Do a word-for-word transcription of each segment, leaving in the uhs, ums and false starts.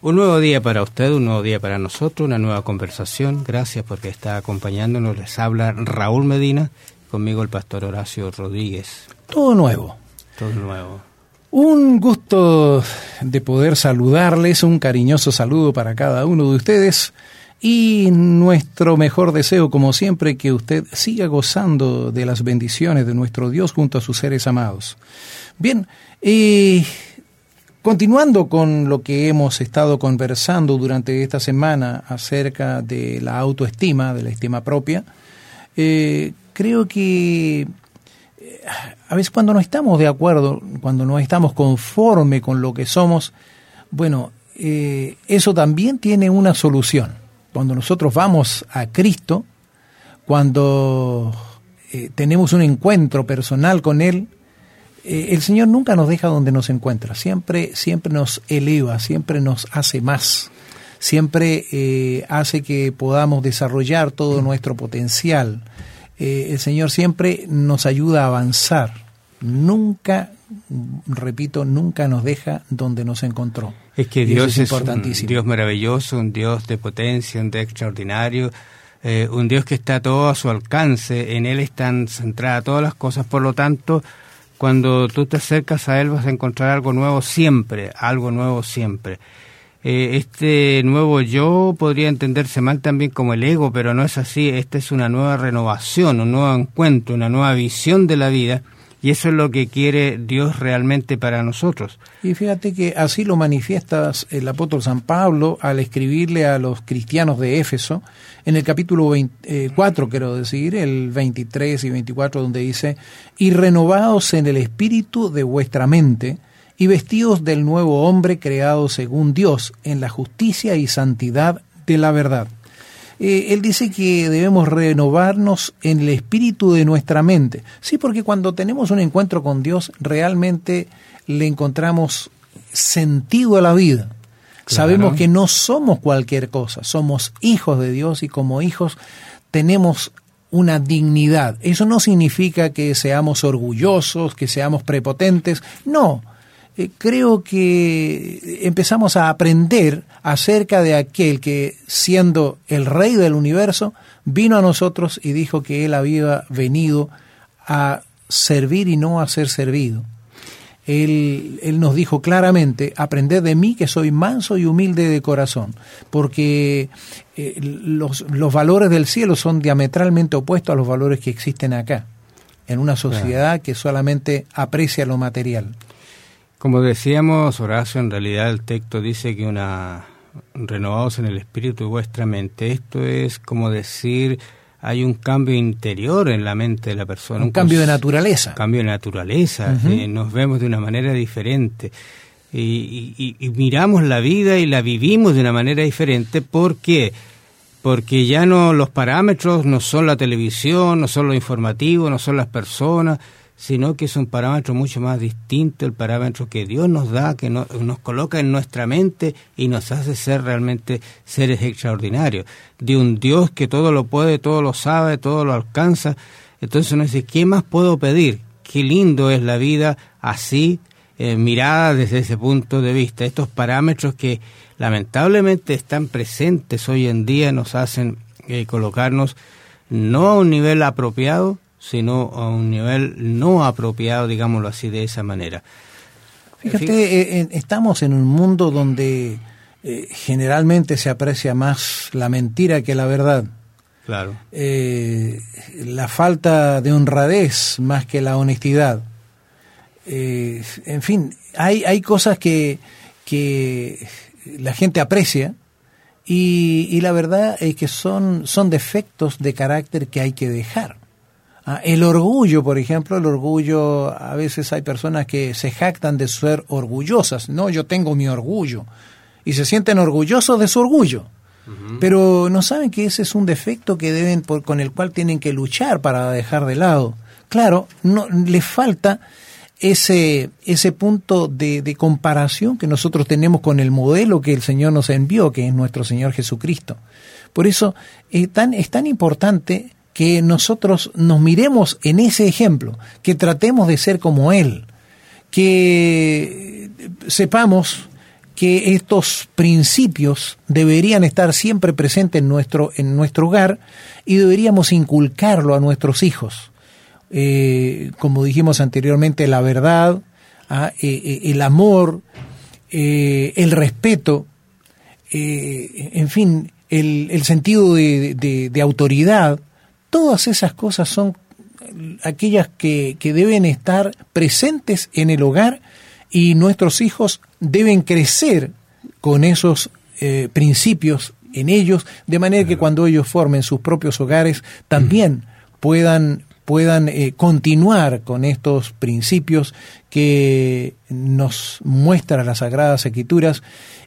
Un nuevo día para usted, un nuevo día para nosotros, una nueva conversación. Gracias porque está acompañándonos. Les habla Raúl Medina, conmigo el pastor Horacio Rodríguez. Todo nuevo. Todo nuevo. Un gusto de poder saludarles, un cariñoso saludo para cada uno de ustedes y nuestro mejor deseo, como siempre, que usted siga gozando de las bendiciones de nuestro Dios junto a sus seres amados. Bien, eh, continuando con lo que hemos estado conversando durante esta semana acerca de la autoestima, de la estima propia, eh, creo que a veces cuando no estamos de acuerdo, cuando no estamos conforme con lo que somos, bueno, eh, eso también tiene una solución. Cuando nosotros vamos a Cristo, cuando eh, tenemos un encuentro personal con Él, eh, el Señor nunca nos deja donde nos encuentra, siempre, siempre nos eleva, siempre nos hace más, siempre eh, hace que podamos desarrollar todo nuestro potencial. Eh, el Señor siempre nos ayuda a avanzar, nunca, repito, nunca nos deja donde nos encontró. Es que Dios es, es un Dios maravilloso, un Dios de potencia, un Dios extraordinario, eh, un Dios que está todo a su alcance, en Él están centradas todas las cosas, por lo tanto, cuando tú te acercas a Él vas a encontrar algo nuevo siempre, algo nuevo siempre. Eh, este nuevo yo podría entenderse mal también como el ego, pero no es así. Esta es una nueva renovación, un nuevo encuentro, una nueva visión de la vida, y eso es lo que quiere Dios realmente para nosotros. Y fíjate que así lo manifiesta el apóstol San Pablo al escribirle a los cristianos de Éfeso, en el capítulo veinticuatro, quiero decir, el veintitrés y veinticuatro, donde dice: y renovaos en el espíritu de vuestra mente, y vestidos del nuevo hombre creado según Dios, en la justicia y santidad de la verdad. Eh, él dice que debemos renovarnos en el espíritu de nuestra mente. Sí, porque cuando tenemos un encuentro con Dios, realmente le encontramos sentido a la vida. Claro. Sabemos que no somos cualquier cosa, somos hijos de Dios y como hijos tenemos una dignidad. Eso no significa que seamos orgullosos, que seamos prepotentes, no. Eh, creo que empezamos a aprender acerca de aquel que, siendo el Rey del universo, vino a nosotros y dijo que Él había venido a servir y no a ser servido. Él, él nos dijo claramente: aprended de mí que soy manso y humilde de corazón, porque eh, los, los valores del cielo son diametralmente opuestos a los valores que existen acá, en una sociedad que solamente aprecia lo material. Como decíamos, Horacio, en realidad el texto dice que una renovados en el espíritu de vuestra mente. Esto es como decir, hay un cambio interior en la mente de la persona. Un, un cambio de naturaleza. Un cambio de naturaleza. Uh-huh. eh, nos vemos de una manera diferente. Y, y, y miramos la vida y la vivimos de una manera diferente. ¿Por qué? Porque ya no, los parámetros no son la televisión, no son lo informativo, no son las personas, sino que es un parámetro mucho más distinto, el parámetro que Dios nos da, que no, nos coloca en nuestra mente y nos hace ser realmente seres extraordinarios, de un Dios que todo lo puede, todo lo sabe, todo lo alcanza. Entonces uno dice, ¿qué más puedo pedir? Qué lindo es la vida así, eh, mirada desde ese punto de vista. Estos parámetros que lamentablemente están presentes hoy en día nos hacen eh, colocarnos no a un nivel apropiado, sino a un nivel no apropiado, digámoslo así, de esa manera. Fíjate, eh, estamos en un mundo donde eh, generalmente se aprecia más la mentira que la verdad. Claro. Eh, la falta de honradez más que la honestidad. Eh, en fin, hay, hay cosas que, que la gente aprecia y, y la verdad es que son, son defectos de carácter que hay que dejar. Ah, el orgullo, por ejemplo, el orgullo, a veces hay personas que se jactan de ser orgullosas. No, yo tengo mi orgullo. Y se sienten orgullosos de su orgullo. Uh-huh. Pero no saben que ese es un defecto que deben, por, con el cual tienen que luchar para dejar de lado. Claro, no les falta ese, ese punto de, de comparación que nosotros tenemos con el modelo que el Señor nos envió, que es nuestro Señor Jesucristo. Por eso es tan, es tan importante que nosotros nos miremos en ese ejemplo, que tratemos de ser como Él, que sepamos que que estos principios deberían estar siempre presentes en nuestro, en nuestro hogar y deberíamos inculcarlo a nuestros hijos. Eh, como dijimos anteriormente, la verdad, ah, eh, el amor, eh, el respeto, eh, en fin, el, el sentido de, de, de autoridad, todas esas cosas son aquellas que, que deben estar presentes en el hogar y nuestros hijos deben crecer con esos eh, principios en ellos, de manera que cuando ellos formen sus propios hogares también puedan, puedan eh, continuar con estos principios que nos muestran las Sagradas Escrituras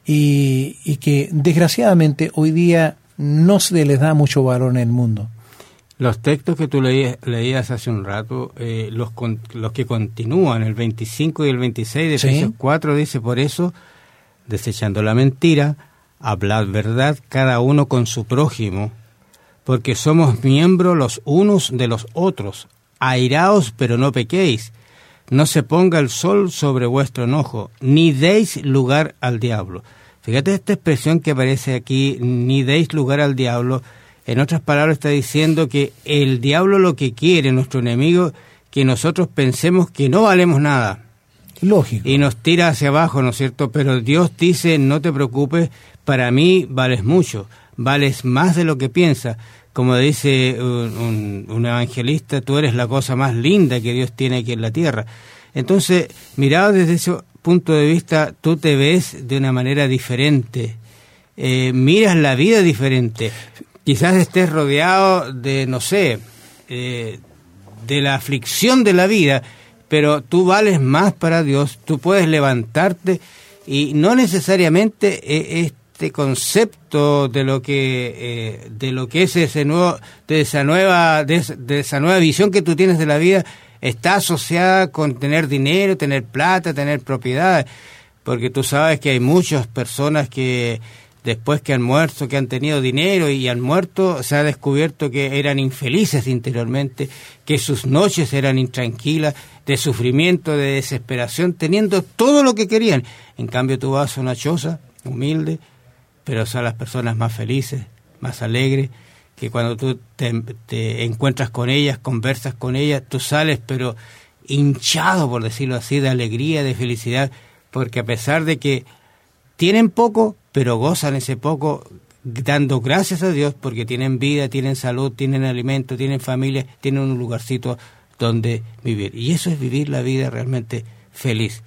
y, y que desgraciadamente hoy día no se les da mucho valor en el mundo. Los textos que tú leías, leías hace un rato, eh, los, con, los que continúan, el veinticinco y el veintiséis de Efesios ¿Sí? cuatro, dice, por eso, desechando la mentira, hablad verdad cada uno con su prójimo, porque somos miembros los unos de los otros. Airaos, pero no pequéis. No se ponga el sol sobre vuestro enojo, ni deis lugar al diablo. Fíjate esta expresión que aparece aquí, ni deis lugar al diablo. En otras palabras está diciendo que el diablo lo que quiere, nuestro enemigo, que nosotros pensemos que no valemos nada. Lógico. Y nos tira hacia abajo, ¿no es cierto? Pero Dios dice, no te preocupes, para mí vales mucho, vales más de lo que piensas. Como dice un, un, un evangelista, tú eres la cosa más linda que Dios tiene aquí en la tierra. Entonces, mirado desde ese punto de vista, tú te ves de una manera diferente, eh, miras la vida diferente. Quizás estés rodeado de, no sé, eh, de la aflicción de la vida, pero tú vales más para Dios, tú puedes levantarte y no necesariamente eh, este concepto de lo que eh, de lo que es ese nuevo, de esa nueva, de, de esa nueva visión que tú tienes de la vida está asociada con tener dinero, tener plata, tener propiedades, porque tú sabes que hay muchas personas que después que han muerto, que han tenido dinero y han muerto, se ha descubierto que eran infelices interiormente, que sus noches eran intranquilas, de sufrimiento, de desesperación, teniendo todo lo que querían. En cambio tú vas a una choza humilde, pero son las personas más felices, más alegres, que cuando tú te, te encuentras con ellas, conversas con ellas, tú sales pero hinchado, por decirlo así, de alegría, de felicidad, porque a pesar de que tienen poco, pero gozan ese poco dando gracias a Dios porque tienen vida, tienen salud, tienen alimento, tienen familia, tienen un lugarcito donde vivir. Y eso es vivir la vida realmente feliz.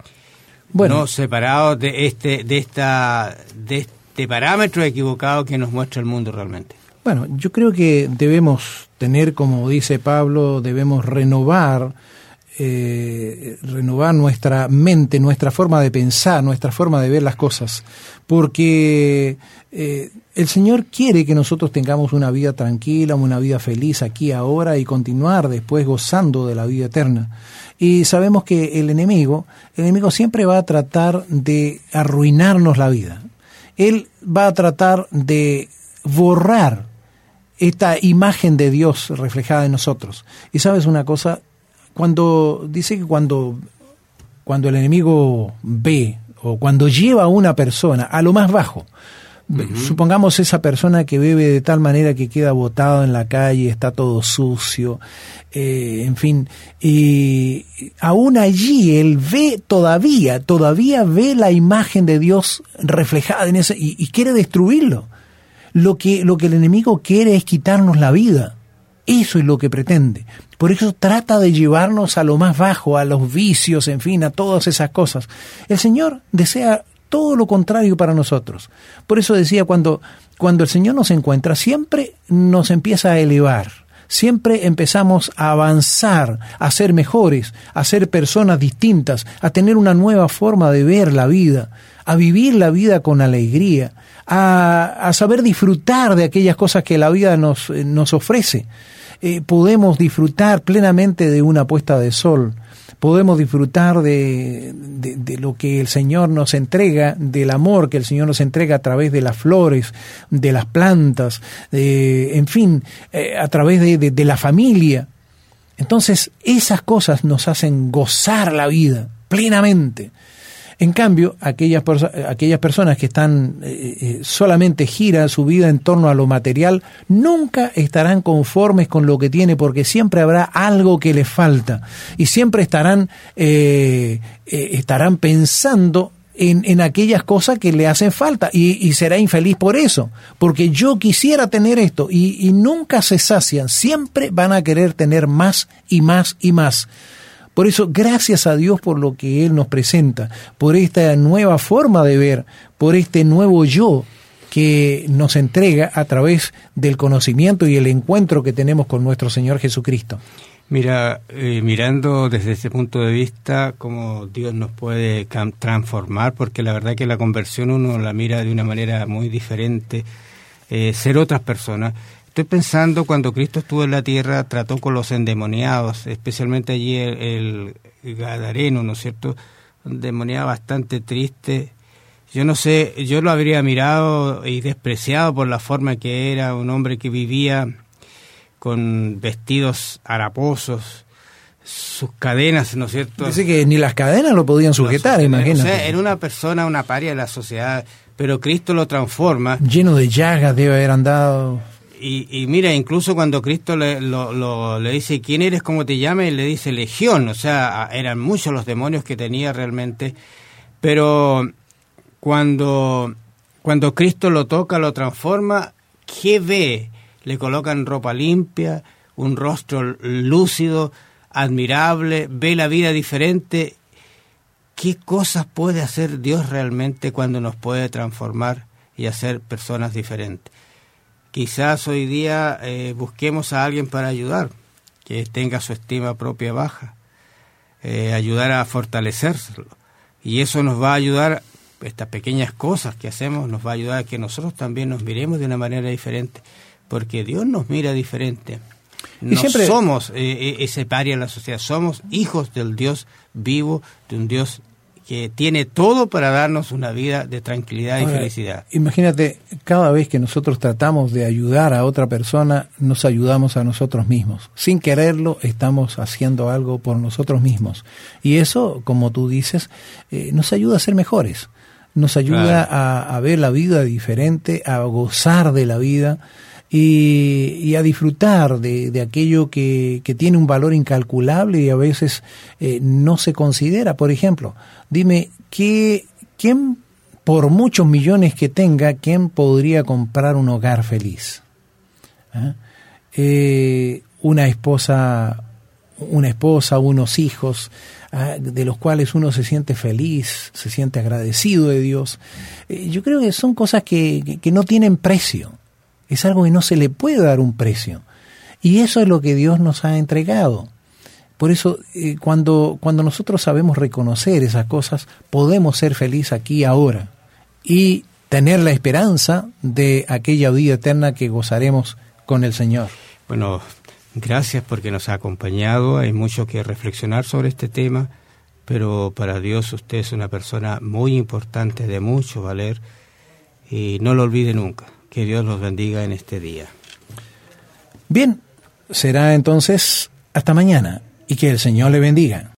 Bueno, no separados de este, de esta, de este parámetro equivocado que nos muestra el mundo realmente. Bueno, yo creo que debemos tener, como dice Pablo, debemos renovar Eh, renovar nuestra mente, nuestra forma de pensar, nuestra forma de ver las cosas, porque eh, el Señor quiere que nosotros tengamos una vida tranquila, una vida feliz aquí ahora y continuar después gozando de la vida eterna. Y sabemos que el enemigo, el enemigo siempre va a tratar de arruinarnos la vida. Él va a tratar de borrar esta imagen de Dios reflejada en nosotros. Y sabes una cosa, cuando dice que cuando, cuando el enemigo ve o cuando lleva a una persona a lo más bajo, uh-huh. supongamos esa persona que bebe de tal manera que queda botado en la calle, está todo sucio, eh, en fin, y aún allí él ve todavía, todavía ve la imagen de Dios reflejada en ese y, y quiere destruirlo. Lo que, lo que el enemigo quiere es quitarnos la vida. Eso es lo que pretende. Por eso trata de llevarnos a lo más bajo, a los vicios, en fin, a todas esas cosas. El Señor desea todo lo contrario para nosotros. Por eso decía, cuando, cuando el Señor nos encuentra, siempre nos empieza a elevar. Siempre empezamos a avanzar, a ser mejores, a ser personas distintas, a tener una nueva forma de ver la vida, a vivir la vida con alegría, a, a saber disfrutar de aquellas cosas que la vida nos, nos ofrece. Eh, podemos disfrutar plenamente de una puesta de sol, podemos disfrutar de, de, de lo que el Señor nos entrega, del amor que el Señor nos entrega a través de las flores, de las plantas, de, en fin, eh, a través de, de, de la familia. Entonces, esas cosas nos hacen gozar la vida plenamente. En cambio, aquellas, aquellas personas que están eh, eh, solamente giran su vida en torno a lo material, nunca estarán conformes con lo que tiene, porque siempre habrá algo que les falta y siempre estarán eh, eh, estarán pensando en, en aquellas cosas que le hacen falta y, y será infeliz por eso, porque yo quisiera tener esto y, y nunca se sacian, siempre van a querer tener más y más y más. Por eso, gracias a Dios por lo que Él nos presenta, por esta nueva forma de ver, por este nuevo yo que nos entrega a través del conocimiento y el encuentro que tenemos con nuestro Señor Jesucristo. Mira, eh, mirando desde ese punto de vista, cómo Dios nos puede cam- transformar, porque la verdad que la conversión uno la mira de una manera muy diferente, eh, ser otras personas. Estoy pensando cuando Cristo estuvo en la tierra, trató con los endemoniados, especialmente allí el, el Gadareno, ¿no es cierto? Un endemoniado bastante triste. Yo no sé, yo lo habría mirado y despreciado por la forma que era, un hombre que vivía con vestidos haraposos, sus cadenas, ¿no es cierto? Dice que ni las cadenas lo podían sujetar, no, imagínate. O sea, era una persona, una paria de la sociedad, pero Cristo lo transforma. Lleno de llagas debe haber andado. Y, y mira, incluso cuando Cristo le, lo, lo, le dice, ¿quién eres, cómo te llamas? Y le dice, Legión, o sea, eran muchos los demonios que tenía realmente, pero cuando, cuando Cristo lo toca, lo transforma, ¿qué ve? Le colocan ropa limpia, un rostro lúcido, admirable, ve la vida diferente. ¿Qué cosas puede hacer Dios realmente cuando nos puede transformar y hacer personas diferentes? Quizás hoy día eh, busquemos a alguien para ayudar, que tenga su estima propia baja, eh, ayudar a fortalecerlo. Y eso nos va a ayudar, estas pequeñas cosas que hacemos, nos va a ayudar a que nosotros también nos miremos de una manera diferente, porque Dios nos mira diferente. No siempre somos eh, ese paria en la sociedad, somos hijos del Dios vivo, de un Dios que tiene todo para darnos una vida de tranquilidad y Ahora, felicidad. Imagínate, cada vez que nosotros tratamos de ayudar a otra persona, nos ayudamos a nosotros mismos. Sin quererlo, estamos haciendo algo por nosotros mismos. Y eso, como tú dices, eh, nos ayuda a ser mejores. Nos ayuda claro. a, a ver la vida diferente, a gozar de la vida y, y a disfrutar de, de aquello que, que tiene un valor incalculable y a veces eh, no se considera. Por ejemplo, dime, ¿qué, ¿quién, por muchos millones que tenga, quién podría comprar un hogar feliz? ¿Ah? Eh, una esposa, una esposa, unos hijos, ¿ah? de los cuales uno se siente feliz, se siente agradecido de Dios. Eh, yo creo que son cosas que, que, que no tienen precio. Es algo que no se le puede dar un precio. Y eso es lo que Dios nos ha entregado. Por eso, eh, cuando, cuando nosotros sabemos reconocer esas cosas, podemos ser felices aquí ahora y tener la esperanza de aquella vida eterna que gozaremos con el Señor. Bueno, gracias porque nos ha acompañado. Hay mucho que reflexionar sobre este tema, pero para Dios usted es una persona muy importante, de mucho valer, y no lo olvide nunca. Que Dios los bendiga en este día. Bien, será entonces hasta mañana y que el Señor le bendiga.